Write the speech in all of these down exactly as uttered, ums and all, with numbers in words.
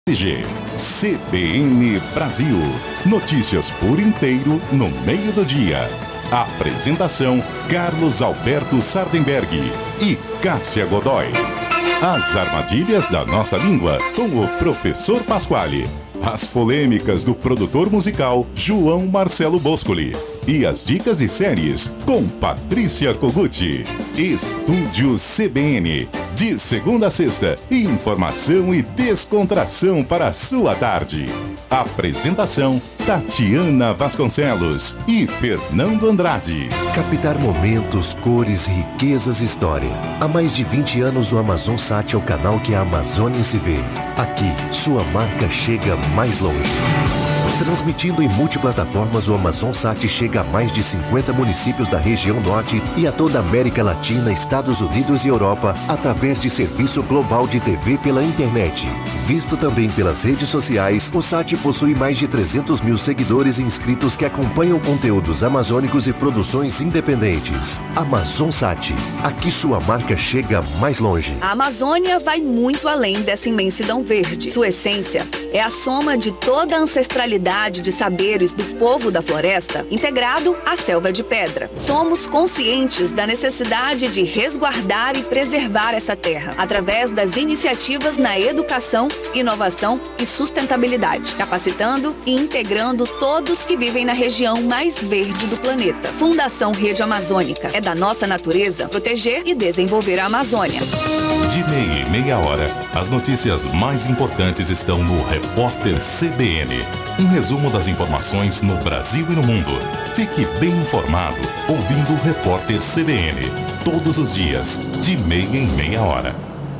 G, C B N Brasil. Notícias por inteiro no meio do dia. Apresentação: Carlos Alberto Sardenberg e Cássia Godoy. As armadilhas da nossa língua com o professor Pasquale. As polêmicas do produtor musical João Marcelo Boscoli. E as dicas de séries com Patrícia Koguchi. Estúdio C B N. De segunda a sexta, informação e descontração para a sua tarde. Apresentação: Tatiana Vasconcelos e Fernando Andrade. Captar momentos, cores, riquezas e história. Há mais de vinte anos o AmazonSat é o canal que a Amazônia se vê. Aqui, sua marca chega mais longe. Transmitindo em multiplataformas, o AmazonSat chega a mais de cinquenta municípios da região norte e a toda a América Latina, Estados Unidos e Europa, através de serviço global de T V pela internet. Visto também pelas redes sociais, o Sat possui mais de trezentos mil seguidores e inscritos que acompanham conteúdos amazônicos e produções independentes. AmazonSat, aqui sua marca chega mais longe. A Amazônia vai muito além dessa imensidão verde. Sua essência é a soma de toda a ancestralidade de saberes do povo da floresta, integrado à selva de pedra. Somos conscientes da necessidade de resguardar e preservar essa terra, através das iniciativas na educação, inovação e sustentabilidade, capacitando e integrando todos que vivem na região mais verde do planeta. Fundação Rede Amazônica. É da nossa natureza proteger e desenvolver a Amazônia. De meia e meia hora, as notícias mais importantes estão no Repórter C B N. Um resumo das informações no Brasil e no mundo. Fique bem informado ouvindo o Repórter C B N. Todos os dias, de meia em meia hora.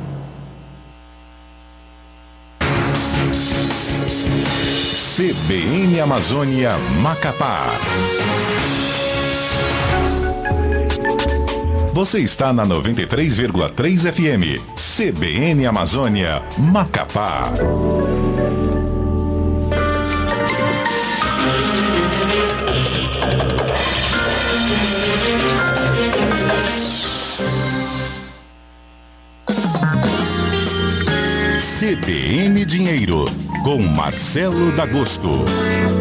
C B N Amazônia Macapá. Você está na noventa e três vírgula três F M. C B N Amazônia Macapá. C B N Dinheiro, com Marcelo D'Agosto.